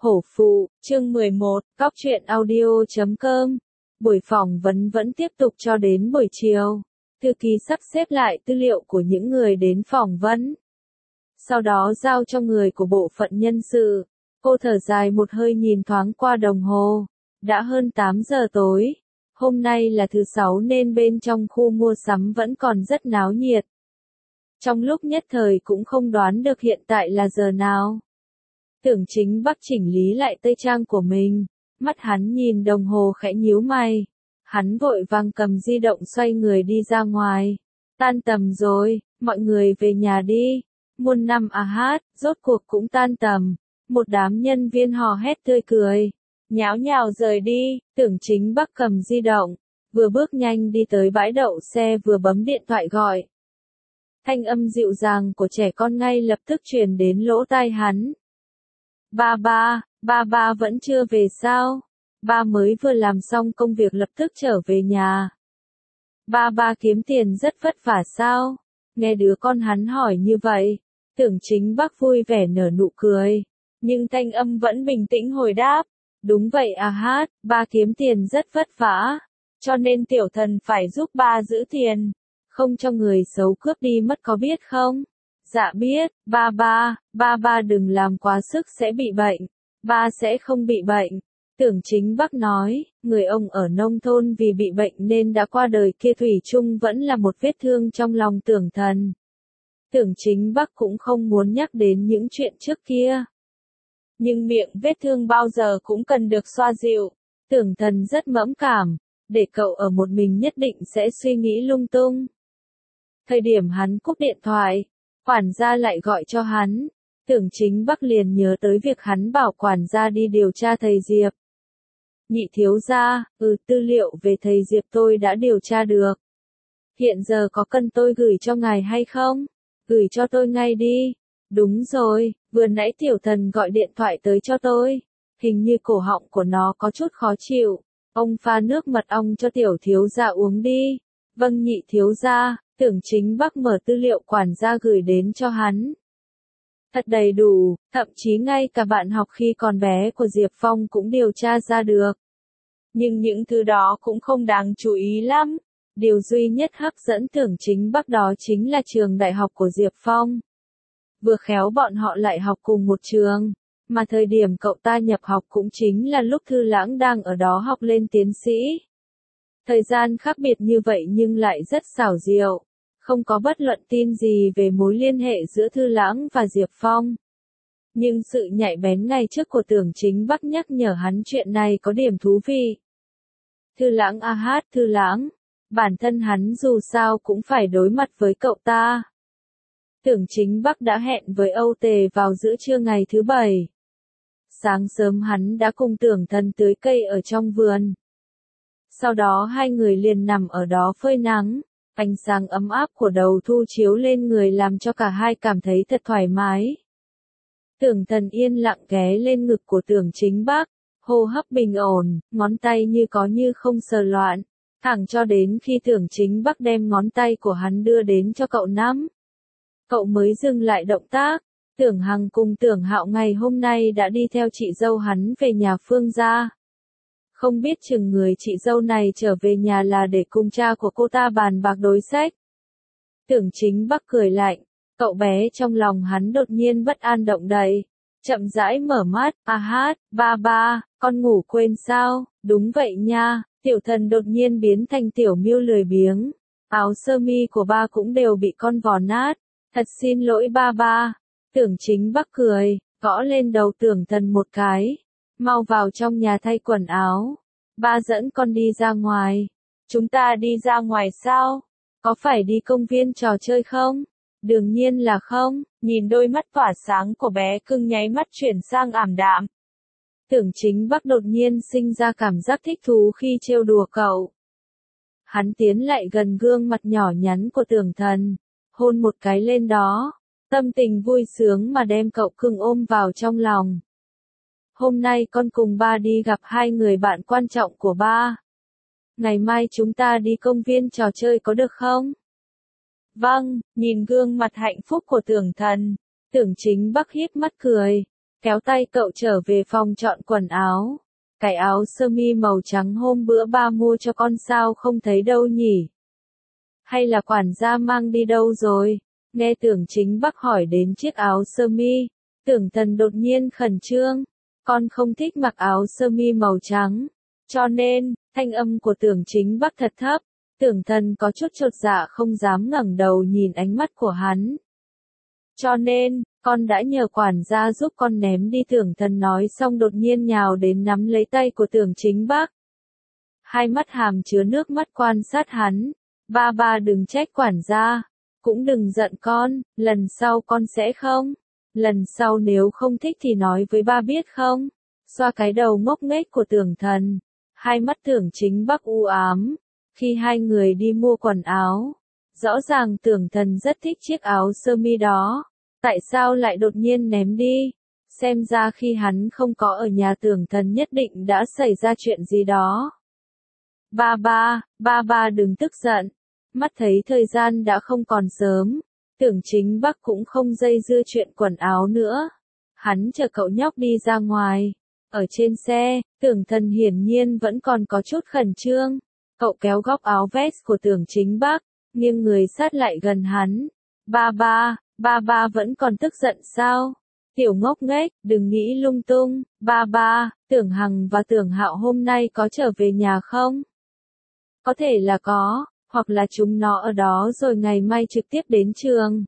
Hổ phụ, chương 11, Cóc truyện audio.com. Buổi phỏng vấn vẫn tiếp tục cho đến buổi chiều. Thư ký sắp xếp lại tư liệu của những người đến phỏng vấn. Sau đó giao cho người của bộ phận nhân sự. Cô thở dài một hơi nhìn thoáng qua đồng hồ. Đã hơn 8 giờ tối. Hôm nay là thứ Sáu nên bên trong khu mua sắm vẫn còn rất náo nhiệt. Trong lúc nhất thời cũng không đoán được hiện tại là giờ nào. Tưởng Chính Bắc chỉnh lý lại tây trang của mình, mắt hắn nhìn đồng hồ khẽ nhíu mày. Hắn vội vàng cầm di động xoay người đi ra ngoài. Tan tầm rồi, mọi người về nhà đi. Muôn năm hát, rốt cuộc cũng tan tầm. Một đám nhân viên hò hét tươi cười, nháo nhào rời đi. Tưởng Chính Bắc cầm di động, vừa bước nhanh đi tới bãi đậu xe vừa bấm điện thoại gọi. Thanh âm dịu dàng của trẻ con ngay lập tức truyền đến lỗ tai hắn. Ba vẫn chưa về sao? Ba mới vừa làm xong công việc lập tức trở về nhà. Ba kiếm tiền rất vất vả sao? Nghe đứa con hắn hỏi như vậy, Tưởng Chính Bắc vui vẻ nở nụ cười, nhưng thanh âm vẫn bình tĩnh hồi đáp. Đúng vậy hát, ba kiếm tiền rất vất vả, cho nên tiểu thần phải giúp ba giữ tiền, không cho người xấu cướp đi mất có biết không? Dạ biết, ba đừng làm quá sức sẽ bị bệnh. Ba sẽ không bị bệnh. Tưởng Chính Bắc nói, người ông ở nông thôn vì bị bệnh nên đã qua đời kia thủy chung vẫn là một vết thương trong lòng Tưởng Thần. Tưởng Chính Bắc cũng không muốn nhắc đến những chuyện trước kia. Nhưng miệng vết thương bao giờ cũng cần được xoa dịu. Tưởng Thần rất mẫn cảm, để cậu ở một mình nhất định sẽ suy nghĩ lung tung. Thời điểm hắn cúp điện thoại, quản gia lại gọi cho hắn. Tưởng Chính Bắc liền nhớ tới việc hắn bảo quản gia đi điều tra thầy Diệp. Nhị thiếu gia, tư liệu về thầy Diệp tôi đã điều tra được. Hiện giờ có cần tôi gửi cho ngài hay không? Gửi cho tôi ngay đi. Đúng rồi, vừa nãy tiểu thần gọi điện thoại tới cho tôi. Hình như cổ họng của nó có chút khó chịu. Ông pha nước mật ong cho tiểu thiếu gia uống đi. Vâng nhị thiếu gia. Tưởng Chính Bắc mở tư liệu quản gia gửi đến cho hắn. Thật đầy đủ, thậm chí ngay cả bạn học khi còn bé của Diệp Phong cũng điều tra ra được. Nhưng những thứ đó cũng không đáng chú ý lắm. Điều duy nhất hấp dẫn Tưởng Chính Bắc đó chính là trường đại học của Diệp Phong. Vừa khéo bọn họ lại học cùng một trường, mà thời điểm cậu ta nhập học cũng chính là lúc Thư Lãng đang ở đó học lên tiến sĩ. Thời gian khác biệt như vậy nhưng lại rất xảo diệu. Không có bất luận tin gì về mối liên hệ giữa Thư Lãng và Diệp Phong. Nhưng sự nhạy bén ngày trước của Tưởng Chính Bắc nhắc nhở hắn chuyện này có điểm thú vị. Thư Lãng Thư Lãng. Bản thân hắn dù sao cũng phải đối mặt với cậu ta. Tưởng Chính Bắc đã hẹn với Âu Tề vào giữa trưa ngày thứ Bảy. Sáng sớm hắn đã cùng Tưởng Thần tưới cây ở trong vườn. Sau đó hai người liền nằm ở đó phơi nắng. Ánh sáng ấm áp của đầu thu chiếu lên người làm cho cả hai cảm thấy thật thoải mái. Tưởng Thần yên lặng ghé lên ngực của Tưởng Chính Bắc, hô hấp bình ổn, ngón tay như có như không sờ loạn, thẳng cho đến khi Tưởng Chính Bắc đem ngón tay của hắn đưa đến cho cậu nắm. Cậu mới dừng lại động tác. Tưởng Hằng cùng Tưởng Hạo ngày hôm nay đã đi theo chị dâu hắn về nhà Phương gia. Không biết chừng người chị dâu này trở về nhà là để cùng cha của cô ta bàn bạc đối sách. Tưởng Chính Bắc cười lạnh, cậu bé trong lòng hắn đột nhiên bất an động đậy, chậm rãi mở mắt, ba, con ngủ quên sao? Đúng vậy nha, tiểu thần đột nhiên biến thành tiểu miêu lười biếng, áo sơ mi của ba cũng đều bị con vò nát, thật xin lỗi ba. Tưởng Chính Bắc cười, gõ lên đầu Tưởng Thần một cái. Mau vào trong nhà thay quần áo. Ba dẫn con đi ra ngoài. Chúng ta đi ra ngoài sao? Có phải đi công viên trò chơi không? Đương nhiên là không. Nhìn đôi mắt tỏa sáng của bé cưng nháy mắt chuyển sang ảm đạm. Tưởng Chính Bắc đột nhiên sinh ra cảm giác thích thú khi trêu đùa cậu. Hắn tiến lại gần gương mặt nhỏ nhắn của Tưởng Thần, hôn một cái lên đó. Tâm tình vui sướng mà đem cậu cưng ôm vào trong lòng. Hôm nay con cùng ba đi gặp hai người bạn quan trọng của ba. Ngày mai chúng ta đi công viên trò chơi có được không? Vâng, nhìn gương mặt hạnh phúc của Tưởng Thần, Tưởng Chính Bắc híp mắt cười. kéo tay cậu trở về phòng chọn quần áo. Cái áo sơ mi màu trắng hôm bữa ba mua cho con sao không thấy đâu nhỉ? Hay là quản gia mang đi đâu rồi? Nghe Tưởng Chính Bắc hỏi đến chiếc áo sơ mi, Tưởng Thần đột nhiên khẩn trương. Con không thích mặc áo sơ mi màu trắng. Cho nên, thanh âm của Tưởng Chính Bắc thật thấp. Tưởng Thần có chút chột dạ không dám ngẩng đầu nhìn ánh mắt của hắn. Cho nên, con đã nhờ quản gia giúp con ném đi. Tưởng Thần nói xong đột nhiên nhào đến nắm lấy tay của Tưởng Chính Bắc. Hai mắt hàm chứa nước mắt quan sát hắn. Ba ba đừng trách quản gia, cũng đừng giận con, lần sau con sẽ không. Lần sau nếu không thích thì nói với ba biết không? Xoa cái đầu ngốc nghếch của Tưởng Thần. Hai mắt Tưởng Chính Bắc u ám. Khi hai người đi mua quần áo, rõ ràng Tưởng Thần rất thích chiếc áo sơ mi đó. Tại sao lại đột nhiên ném đi? Xem ra khi hắn không có ở nhà Tưởng Thần nhất định đã xảy ra chuyện gì đó. Ba ba đừng tức giận. Mắt thấy thời gian đã không còn sớm, Tưởng Chính Bắc cũng không dây dưa chuyện quần áo nữa. Hắn chờ cậu nhóc đi ra ngoài. Ở trên xe, Tưởng Thần hiển nhiên vẫn còn có chút khẩn trương. Cậu kéo góc áo vest của Tưởng Chính Bắc, nghiêng người sát lại gần hắn. Ba ba vẫn còn tức giận sao? Tiểu ngốc nghếch, đừng nghĩ lung tung. Ba, Tưởng Hằng và Tưởng Hạo hôm nay có trở về nhà không? Có thể là có, hoặc là chúng nó ở đó rồi ngày mai trực tiếp đến trường.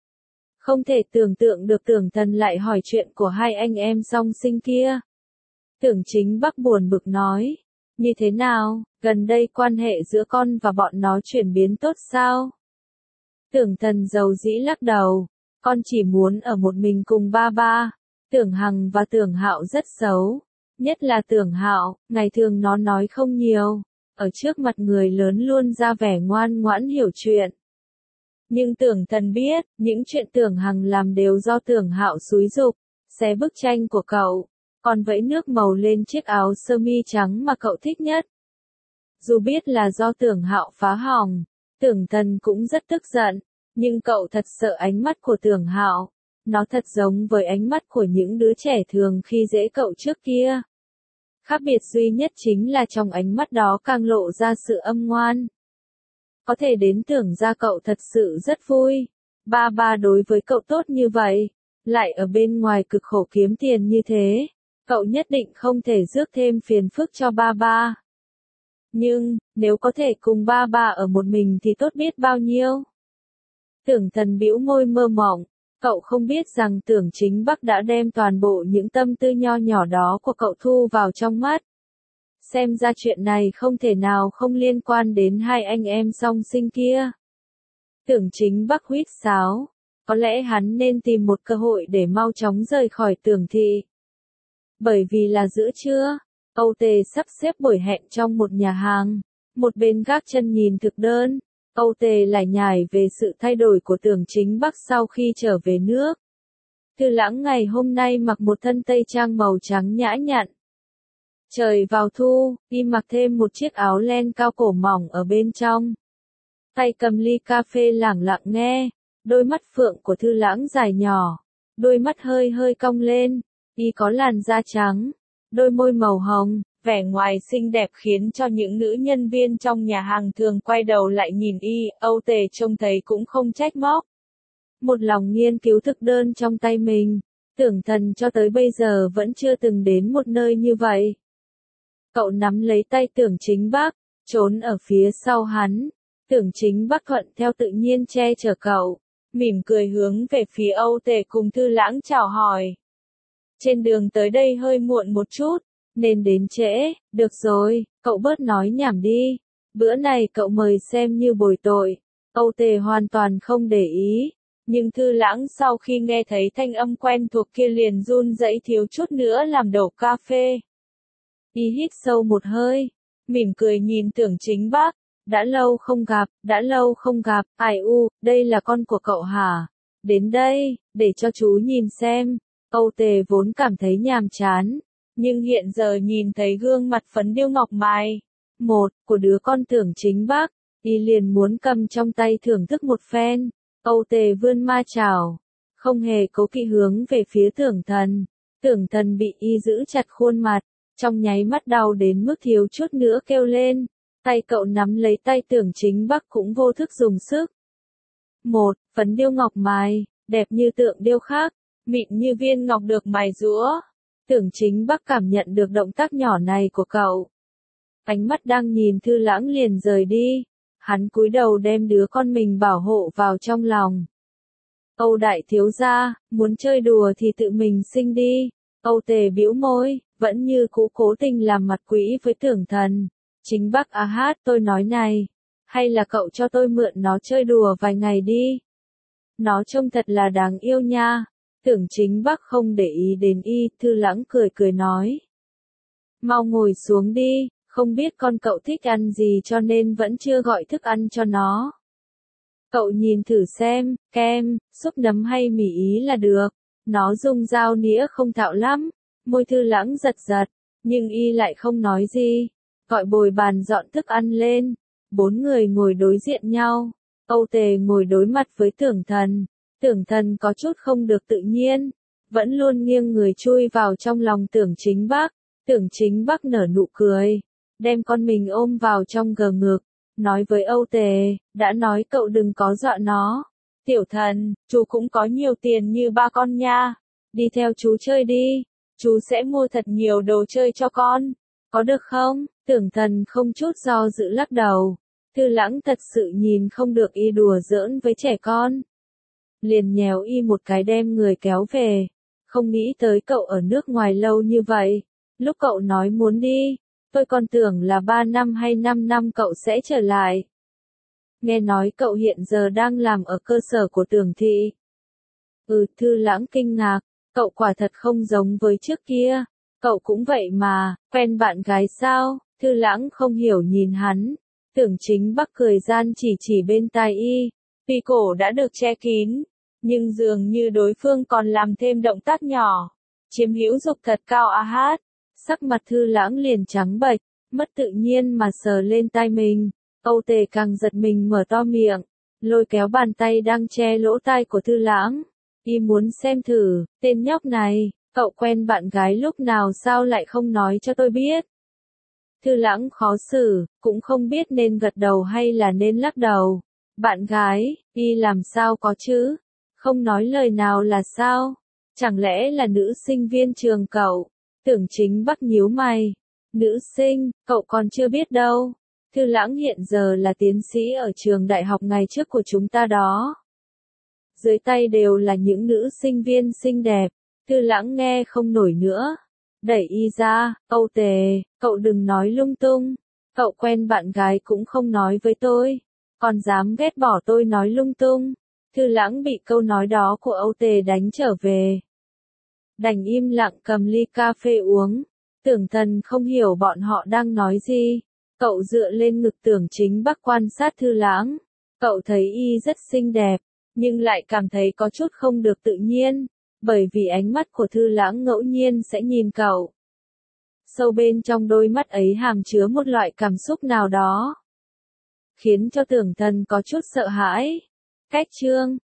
Không thể tưởng tượng được Tưởng Thần lại hỏi chuyện của hai anh em song sinh kia. Tưởng Chính Bắc buồn bực nói. Như thế nào, gần đây quan hệ giữa con và bọn nó chuyển biến tốt sao? Tưởng Thần dầu dĩ lắc đầu. Con chỉ muốn ở một mình cùng ba. Tưởng Hằng và Tưởng Hạo rất xấu. Nhất là Tưởng Hạo, ngày thường nó nói không nhiều. Ở trước mặt người lớn luôn ra vẻ ngoan ngoãn hiểu chuyện. Nhưng Tưởng Thần biết, những chuyện Tưởng Hằng làm đều do Tưởng Hạo xúi giục, xé bức tranh của cậu, còn vẫy nước màu lên chiếc áo sơ mi trắng mà cậu thích nhất. Dù biết là do Tưởng Hạo phá hỏng, Tưởng Thần cũng rất tức giận, nhưng cậu thật sợ ánh mắt của Tưởng Hạo. Nó thật giống với ánh mắt của những đứa trẻ thường khi dễ cậu trước kia. Khác biệt duy nhất chính là trong ánh mắt đó càng lộ ra sự âm ngoan. Có thể đến tưởng ra cậu thật sự rất vui. Ba đối với cậu tốt như vậy, lại ở bên ngoài cực khổ kiếm tiền như thế. Cậu nhất định không thể rước thêm phiền phức cho ba. Nhưng, nếu có thể cùng ba ở một mình thì tốt biết bao nhiêu. Tưởng Thần bĩu môi mơ mộng. Cậu không biết rằng Tưởng Chính Bắc đã đem toàn bộ những tâm tư nho nhỏ đó của cậu thu vào trong mắt. Xem ra chuyện này không thể nào không liên quan đến hai anh em song sinh kia. Tưởng Chính Bắc huýt sáo. Có lẽ hắn nên tìm một cơ hội để mau chóng rời khỏi Tưởng thị. Bởi vì là giữa trưa, Âu Tề sắp xếp buổi hẹn trong một nhà hàng. Một bên gác chân nhìn thực đơn. Âu Tề lại nhải về sự thay đổi của Tưởng Chính Bắc sau khi trở về nước. Thư Lãng ngày hôm nay mặc một thân tây trang màu trắng nhã nhặn. Trời vào thu, y mặc thêm một chiếc áo len cao cổ mỏng ở bên trong. Tay cầm ly cà phê lẳng lặng nghe, đôi mắt phượng của Thư Lãng dài nhỏ, đôi mắt hơi hơi cong lên, y có làn da trắng, đôi môi màu hồng. Vẻ ngoài xinh đẹp khiến cho những nữ nhân viên trong nhà hàng thường quay đầu lại nhìn y. Âu Tề trông thấy cũng không trách móc. Một lòng nghiên cứu thực đơn trong tay mình, Tưởng Thần cho tới bây giờ vẫn chưa từng đến một nơi như vậy. Cậu nắm lấy tay Tưởng Chính Bắc, trốn ở phía sau hắn. Tưởng Chính Bắc thuận theo tự nhiên che chở cậu, mỉm cười hướng về phía Âu Tề cùng Thư Lãng chào hỏi. Trên đường tới đây hơi muộn một chút. Nên đến trễ, được rồi, cậu bớt nói nhảm đi. Bữa này cậu mời xem như bồi tội. Âu Tề hoàn toàn không để ý. Nhưng Thư Lãng sau khi nghe thấy thanh âm quen thuộc kia liền run rẩy thiếu chút nữa làm đổ cà phê. Y hít sâu một hơi, mỉm cười nhìn Tưởng Chính Bắc. Đã lâu không gặp, ai u, đây là con của cậu hả? Đến đây, để cho chú nhìn xem. Âu Tề vốn cảm thấy nhàm chán. Nhưng hiện giờ nhìn thấy gương mặt phấn điêu ngọc mài, của đứa con Tưởng Chính Bắc, y liền muốn cầm trong tay thưởng thức một phen. Âu Tề vươn ma chảo, không hề cố kỵ hướng về phía Tưởng Thần. Tưởng Thần bị y giữ chặt khuôn mặt, trong nháy mắt đau đến mức thiếu chút nữa kêu lên. Tay cậu nắm lấy tay Tưởng Chính Bắc cũng vô thức dùng sức. Một, phấn điêu ngọc mài, đẹp như tượng điêu khắc, mịn như viên ngọc được mài giũa. Tưởng Chính Bắc cảm nhận được động tác nhỏ này của cậu. Ánh mắt đang nhìn Thư Lãng liền rời đi. Hắn cúi đầu đem đứa con mình bảo hộ vào trong lòng. Âu đại thiếu gia, muốn chơi đùa thì tự mình sinh đi. Âu Tề bĩu môi, vẫn như cũ cố tình làm mặt quỷ với Tưởng Thần. Chính Bắc à hát, tôi nói này, hay là cậu cho tôi mượn nó chơi đùa vài ngày đi. Nó trông thật là đáng yêu nha. Tưởng Chính Bắc không để ý đến y, Thư Lãng cười cười nói. Mau ngồi xuống đi, không biết con cậu thích ăn gì cho nên vẫn chưa gọi thức ăn cho nó. Cậu nhìn thử xem, kem, súp nấm hay mì ý là được. Nó dùng dao nĩa không thạo lắm. Môi Thư Lãng giật giật, nhưng y lại không nói gì. Gọi bồi bàn dọn thức ăn lên. 4 người ngồi đối diện nhau. Âu Tề ngồi đối mặt với Tưởng Thần. Tưởng Thần có chút không được tự nhiên. Vẫn luôn nghiêng người chui vào trong lòng Tưởng Chính Bắc. Tưởng Chính Bắc nở nụ cười. Đem con mình ôm vào trong gờ ngực. Nói với Âu Tề, đã nói cậu đừng có dọa nó. Tiểu Thần, chú cũng có nhiều tiền như ba con nha. Đi theo chú chơi đi. Chú sẽ mua thật nhiều đồ chơi cho con. Có được không? Tưởng Thần không chút do dự lắc đầu. Thư Lãng thật sự nhìn không được y đùa giỡn với trẻ con. Liền nhéo y một cái đem người kéo về. Không nghĩ tới cậu ở nước ngoài lâu như vậy. Lúc cậu nói muốn đi, tôi còn tưởng là 3 năm hay 5 năm cậu sẽ trở lại. Nghe nói cậu hiện giờ đang làm ở cơ sở của Tưởng thị. Thư Lãng kinh ngạc, cậu quả thật không giống với trước kia. Cậu cũng vậy mà, quen bạn gái sao? Thư Lãng không hiểu nhìn hắn. Tưởng Chính Bắc cười gian chỉ bên tai y. Tuy cổ đã được che kín, nhưng dường như đối phương còn làm thêm động tác nhỏ. Chiếm hữu dục thật cao a hát. Sắc mặt Thư Lãng liền trắng bệch, mất tự nhiên mà sờ lên tai mình. Âu Tề càng giật mình mở to miệng, lôi kéo bàn tay đang che lỗ tai của Thư Lãng. Y muốn xem thử, tên nhóc này, cậu quen bạn gái lúc nào sao lại không nói cho tôi biết. Thư Lãng khó xử, cũng không biết nên gật đầu hay là nên lắc đầu. Bạn gái, y làm sao có chứ? Không nói lời nào là sao? Chẳng lẽ là nữ sinh viên trường cậu? Tưởng Chính Bắc nhíu mày. Nữ sinh, cậu còn chưa biết đâu. Thư Lãng hiện giờ là tiến sĩ ở trường đại học ngày trước của chúng ta đó. Dưới tay đều là những nữ sinh viên xinh đẹp. Thư Lãng nghe không nổi nữa. Đẩy y ra, Âu Tề, cậu đừng nói lung tung. Cậu quen bạn gái cũng không nói với tôi. Còn dám ghét bỏ tôi nói lung tung. Thư Lãng bị câu nói đó của Âu Tề đánh trở về. Đành im lặng cầm ly cà phê uống. Tưởng Thần không hiểu bọn họ đang nói gì. Cậu dựa lên ngực Tưởng Chính Bắc quan sát Thư Lãng. Cậu thấy y rất xinh đẹp, nhưng lại cảm thấy có chút không được tự nhiên, bởi vì ánh mắt của Thư Lãng ngẫu nhiên sẽ nhìn cậu. Sâu bên trong đôi mắt ấy hàm chứa một loại cảm xúc nào đó, khiến cho Tưởng Thần có chút sợ hãi. Cách chương